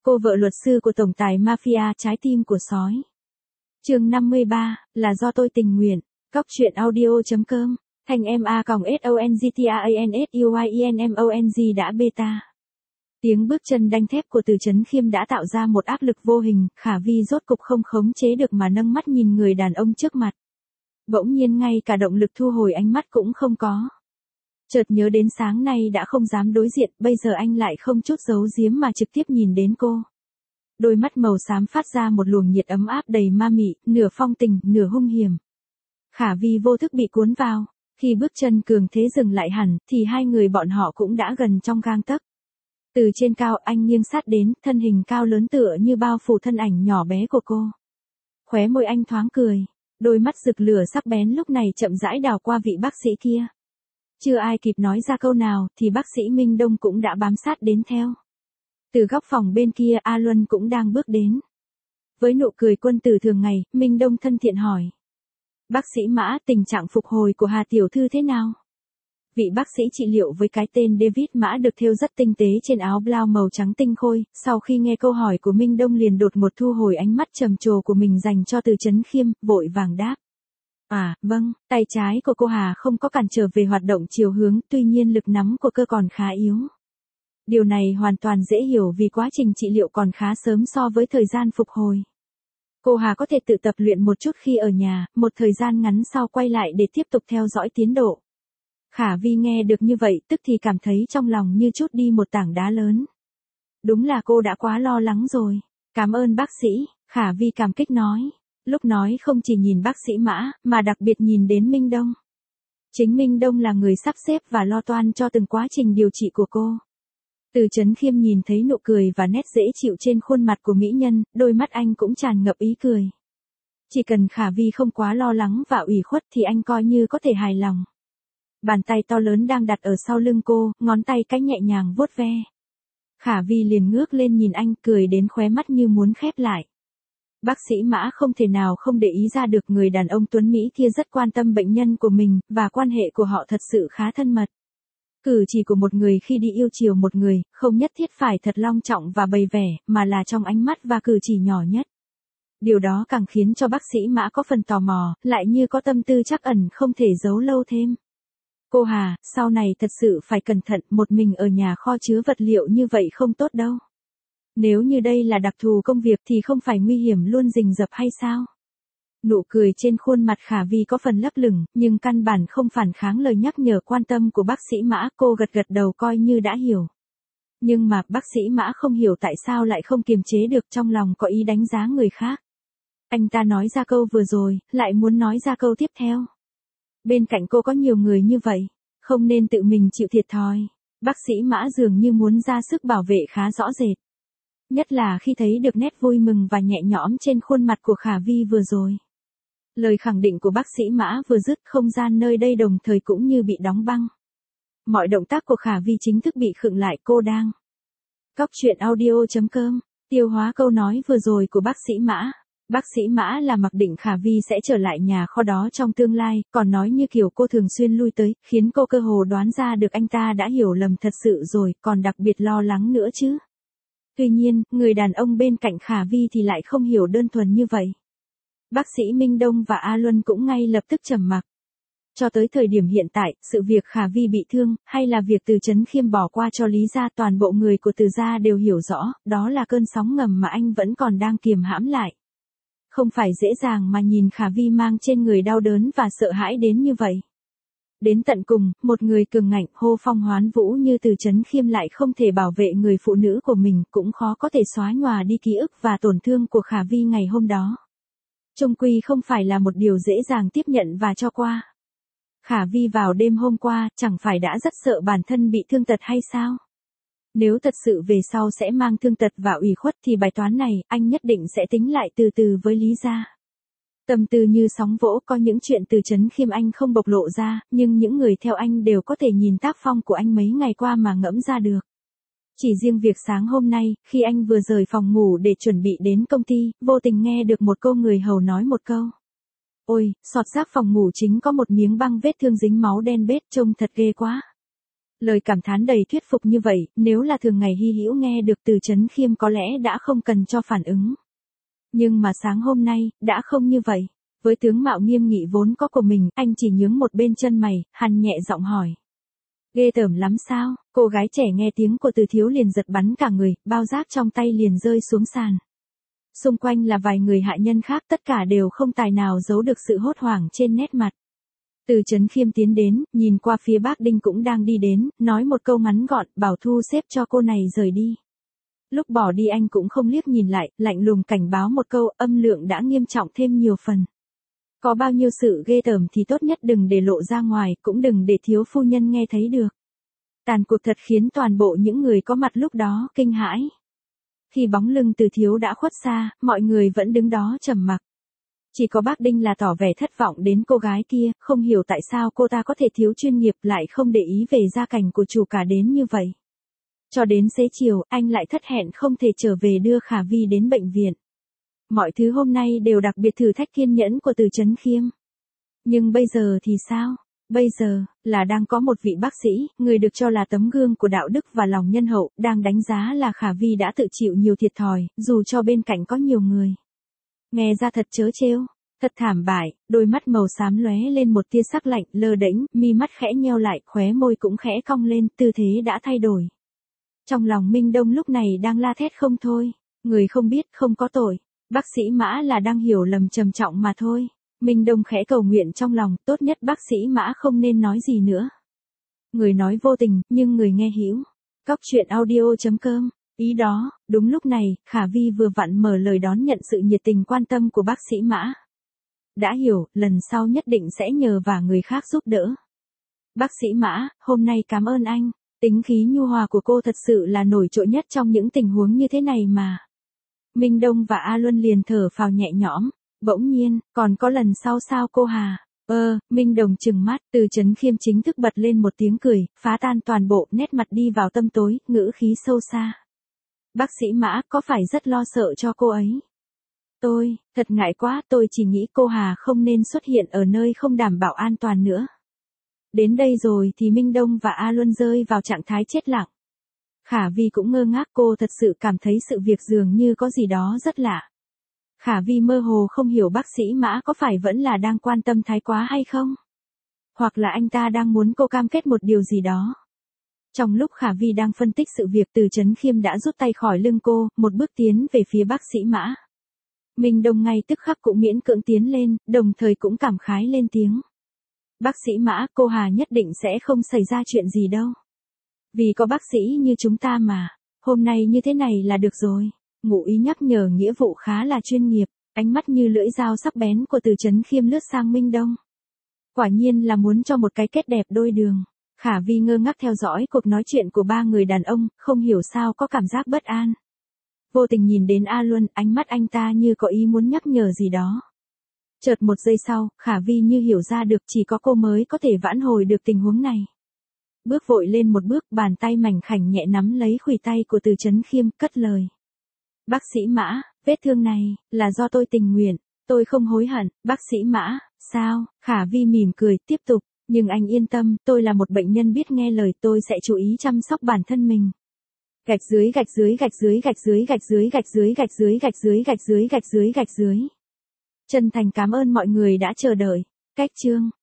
Cô vợ luật sư của tổng tài mafia trái tim của sói. Chương 53, là do tôi tình nguyện. Cóc truyện audio.com. Thành MA-SONGTANSUYINMONG đã beta. Tiếng bước chân đanh thép của Từ Chấn Khiêm đã tạo ra một áp lực vô hình, Khả Vi rốt cục không khống chế được mà nâng mắt nhìn người đàn ông trước mặt. Bỗng nhiên ngay cả động lực thu hồi ánh mắt cũng không có. Chợt nhớ đến sáng nay đã không dám đối diện, bây giờ anh lại không chút giấu giếm mà trực tiếp nhìn đến cô. Đôi mắt màu xám phát ra một luồng nhiệt ấm áp đầy ma mị, nửa phong tình, nửa hung hiểm. Khả Vi vô thức bị cuốn vào, khi bước chân cường thế dừng lại hẳn, thì hai người bọn họ cũng đã gần trong gang tấc. Từ trên cao anh nghiêng sát đến, thân hình cao lớn tựa như bao phủ thân ảnh nhỏ bé của cô. Khóe môi anh thoáng cười, đôi mắt rực lửa sắc bén lúc này chậm rãi đảo qua vị bác sĩ kia. Chưa ai kịp nói ra câu nào, thì bác sĩ Minh Đông cũng đã bám sát đến theo. Từ góc phòng bên kia A Luân cũng đang bước đến. Với nụ cười quân tử thường ngày, Minh Đông thân thiện hỏi. Bác sĩ Mã, tình trạng phục hồi của Hà Tiểu Thư thế nào? Vị bác sĩ trị liệu với cái tên David Mã được thêu rất tinh tế trên áo blau màu trắng tinh khôi, sau khi nghe câu hỏi của Minh Đông liền đột ngột thu hồi ánh mắt trầm trồ của mình dành cho Từ Chấn Khiêm, vội vàng đáp. À, vâng, tay trái của cô Hà không có cản trở về hoạt động chiều hướng, tuy nhiên lực nắm của cơ còn khá yếu. Điều này hoàn toàn dễ hiểu vì quá trình trị liệu còn khá sớm so với thời gian phục hồi. Cô Hà có thể tự tập luyện một chút khi ở nhà, một thời gian ngắn sau quay lại để tiếp tục theo dõi tiến độ. Khả Vi nghe được như vậy tức thì cảm thấy trong lòng như trút đi một tảng đá lớn. Đúng là cô đã quá lo lắng rồi. Cảm ơn bác sĩ, Khả Vi cảm kích nói. Lúc nói không chỉ nhìn bác sĩ Mã, mà đặc biệt nhìn đến Minh Đông. Chính Minh Đông là người sắp xếp và lo toan cho từng quá trình điều trị của cô. Từ Chấn Khiêm nhìn thấy nụ cười và nét dễ chịu trên khuôn mặt của mỹ nhân, đôi mắt anh cũng tràn ngập ý cười. Chỉ cần Khả Vi không quá lo lắng và ủy khuất thì anh coi như có thể hài lòng. Bàn tay to lớn đang đặt ở sau lưng cô, ngón tay cách nhẹ nhàng vuốt ve. Khả Vi liền ngước lên nhìn anh, cười đến khóe mắt như muốn khép lại. Bác sĩ Mã không thể nào không để ý ra được người đàn ông tuấn Mỹ kia rất quan tâm bệnh nhân của mình, và quan hệ của họ thật sự khá thân mật. Cử chỉ của một người khi đi yêu chiều một người, không nhất thiết phải thật long trọng và bày vẻ, mà là trong ánh mắt và cử chỉ nhỏ nhất. Điều đó càng khiến cho bác sĩ Mã có phần tò mò, lại như có tâm tư trắc ẩn không thể giấu lâu thêm. Cô Hà, sau này thật sự phải cẩn thận, một mình ở nhà kho chứa vật liệu như vậy không tốt đâu. Nếu như đây là đặc thù công việc thì không phải nguy hiểm luôn rình rập hay sao? Nụ cười trên khuôn mặt Khả Vi có phần lấp lửng, nhưng căn bản không phản kháng lời nhắc nhở quan tâm của bác sĩ Mã, cô gật gật đầu coi như đã hiểu. Nhưng mà bác sĩ Mã không hiểu tại sao lại không kiềm chế được, trong lòng có ý đánh giá người khác. Anh ta nói ra câu vừa rồi, lại muốn nói ra câu tiếp theo. Bên cạnh cô có nhiều người như vậy, không nên tự mình chịu thiệt thòi. Bác sĩ Mã dường như muốn ra sức bảo vệ khá rõ rệt. Nhất là khi thấy được nét vui mừng và nhẹ nhõm trên khuôn mặt của Khả Vi vừa rồi. Lời khẳng định của bác sĩ Mã vừa dứt, không gian nơi đây đồng thời cũng như bị đóng băng. Mọi động tác của Khả Vi chính thức bị khựng lại, cô đang. Cóc truyện audio.com, tiêu hóa câu nói vừa rồi của bác sĩ Mã. Bác sĩ Mã là mặc định Khả Vi sẽ trở lại nhà kho đó trong tương lai, còn nói như kiểu cô thường xuyên lui tới, khiến cô cơ hồ đoán ra được anh ta đã hiểu lầm thật sự rồi, còn đặc biệt lo lắng nữa chứ. Tuy nhiên, người đàn ông bên cạnh Khả Vi thì lại không hiểu đơn thuần như vậy. Bác sĩ Minh Đông và A Luân cũng ngay lập tức trầm mặc. Cho tới thời điểm hiện tại, sự việc Khả Vi bị thương, hay là việc Từ Chấn Khiêm bỏ qua cho Lý gia, toàn bộ người của Từ gia đều hiểu rõ, đó là cơn sóng ngầm mà anh vẫn còn đang kiềm hãm lại. Không phải dễ dàng mà nhìn Khả Vi mang trên người đau đớn và sợ hãi đến như vậy. Đến tận cùng, một người cường ngạnh, hô phong hoán vũ như Từ Chấn Khiêm lại không thể bảo vệ người phụ nữ của mình, cũng khó có thể xóa nhòa đi ký ức và tổn thương của Khả Vi ngày hôm đó. Chung quy không phải là một điều dễ dàng tiếp nhận và cho qua. Khả Vi vào đêm hôm qua, chẳng phải đã rất sợ bản thân bị thương tật hay sao? Nếu thật sự về sau sẽ mang thương tật và ủy khuất thì bài toán này, anh nhất định sẽ tính lại từ từ với Lý gia. Tâm tư như sóng vỗ, có những chuyện Từ Chấn Khiêm anh không bộc lộ ra, nhưng những người theo anh đều có thể nhìn tác phong của anh mấy ngày qua mà ngẫm ra được. Chỉ riêng việc sáng hôm nay, khi anh vừa rời phòng ngủ để chuẩn bị đến công ty, vô tình nghe được một cô người hầu nói một câu. Ôi, sọt rác phòng ngủ chính có một miếng băng vết thương dính máu đen bết, trông thật ghê quá. Lời cảm thán đầy thuyết phục như vậy, nếu là thường ngày Hy Hữu nghe được Từ Chấn Khiêm có lẽ đã không cần cho phản ứng. Nhưng mà sáng hôm nay, đã không như vậy. Với tướng mạo nghiêm nghị vốn có của mình, anh chỉ nhướng một bên chân mày, hằn nhẹ giọng hỏi. Ghê tởm lắm sao? Cô gái trẻ nghe tiếng của Từ Thiếu liền giật bắn cả người, bao giác trong tay liền rơi xuống sàn. Xung quanh là vài người hạ nhân khác, tất cả đều không tài nào giấu được sự hốt hoảng trên nét mặt. Từ Chấn Khiêm tiến đến, nhìn qua phía bác Đinh cũng đang đi đến, nói một câu ngắn gọn, bảo thu xếp cho cô này rời đi. Lúc bỏ đi anh cũng không liếc nhìn lại, lạnh lùng cảnh báo một câu, âm lượng đã nghiêm trọng thêm nhiều phần. Có bao nhiêu sự ghê tởm thì tốt nhất đừng để lộ ra ngoài, cũng đừng để thiếu phu nhân nghe thấy được. Tàn cuộc thật khiến toàn bộ những người có mặt lúc đó kinh hãi. Khi bóng lưng Từ Thiếu đã khuất xa, mọi người vẫn đứng đó trầm mặc. Chỉ có bác Đinh là tỏ vẻ thất vọng đến cô gái kia, không hiểu tại sao cô ta có thể thiếu chuyên nghiệp lại không để ý về gia cảnh của chủ cả đến như vậy. Cho đến xế chiều, anh lại thất hẹn không thể trở về đưa Khả Vi đến bệnh viện. Mọi thứ hôm nay đều đặc biệt thử thách kiên nhẫn của Từ Chấn Khiêm. Nhưng bây giờ thì sao? Bây giờ, là đang có một vị bác sĩ, người được cho là tấm gương của đạo đức và lòng nhân hậu, đang đánh giá là Khả Vi đã tự chịu nhiều thiệt thòi, dù cho bên cạnh có nhiều người. Nghe ra thật trớ trêu, thật thảm bại, đôi mắt màu xám lóe lên một tia sắc lạnh, lơ đễnh, mi mắt khẽ nheo lại, khóe môi cũng khẽ cong lên, tư thế đã thay đổi. Trong lòng Minh Đông lúc này đang la thét không thôi, người không biết không có tội, bác sĩ Mã là đang hiểu lầm trầm trọng mà thôi. Minh Đông khẽ cầu nguyện trong lòng, tốt nhất bác sĩ Mã không nên nói gì nữa. Người nói vô tình, nhưng người nghe hữu. Cóc truyện audio.com. Ý đó, đúng lúc này, Khả Vi vừa vặn mở lời đón nhận sự nhiệt tình quan tâm của bác sĩ Mã. Đã hiểu, lần sau nhất định sẽ nhờ vả người khác giúp đỡ. Bác sĩ Mã, hôm nay cảm ơn anh. Tính khí nhu hòa của cô thật sự là nổi trội nhất trong những tình huống như thế này mà. Minh Đông và A Luân liền thở phào nhẹ nhõm. Bỗng nhiên, còn có lần sau sao cô Hà? Minh Đồng trừng mắt, Từ Chấn Khiêm chính thức bật lên một tiếng cười, phá tan toàn bộ, nét mặt đi vào tâm tối, ngữ khí sâu xa. Bác sĩ Mã, có phải rất lo sợ cho cô ấy? Thật ngại quá, tôi chỉ nghĩ cô Hà không nên xuất hiện ở nơi không đảm bảo an toàn nữa. Đến đây rồi thì Minh Đông và A Luân rơi vào trạng thái chết lặng. Khả Vi cũng ngơ ngác, cô thật sự cảm thấy sự việc dường như có gì đó rất lạ. Khả Vi mơ hồ không hiểu bác sĩ Mã có phải vẫn là đang quan tâm thái quá hay không? Hoặc là anh ta đang muốn cô cam kết một điều gì đó. Trong lúc Khả Vi đang phân tích sự việc, Từ Chấn Khiêm đã rút tay khỏi lưng cô, một bước tiến về phía bác sĩ Mã. Minh Đông ngay tức khắc cũng miễn cưỡng tiến lên, đồng thời cũng cảm khái lên tiếng. Bác sĩ Mã, cô Hà nhất định sẽ không xảy ra chuyện gì đâu. Vì có bác sĩ như chúng ta mà, hôm nay như thế này là được rồi. Ngụ ý nhắc nhở nghĩa vụ khá là chuyên nghiệp, ánh mắt như lưỡi dao sắc bén của Từ Chấn Khiêm lướt sang Minh Đông. Quả nhiên là muốn cho một cái kết đẹp đôi đường. Khả Vi ngơ ngác theo dõi cuộc nói chuyện của ba người đàn ông, không hiểu sao có cảm giác bất an. Vô tình nhìn đến A Luân, ánh mắt anh ta như có ý muốn nhắc nhở gì đó. Chợt một giây sau, Khả Vi như hiểu ra được chỉ có cô mới có thể vãn hồi được tình huống này. Bước vội lên một bước, bàn tay mảnh khảnh nhẹ nắm lấy khuỷu tay của Từ Chấn Khiêm, cất lời. Bác sĩ Mã, vết thương này, là do tôi tình nguyện, tôi không hối hận. Bác sĩ Mã, sao? Khả Vi mỉm cười, tiếp tục, nhưng anh yên tâm, tôi là một bệnh nhân biết nghe lời, tôi sẽ chú ý chăm sóc bản thân mình. Gạch dưới. Chân thành cảm ơn mọi người đã chờ đợi. Cách chương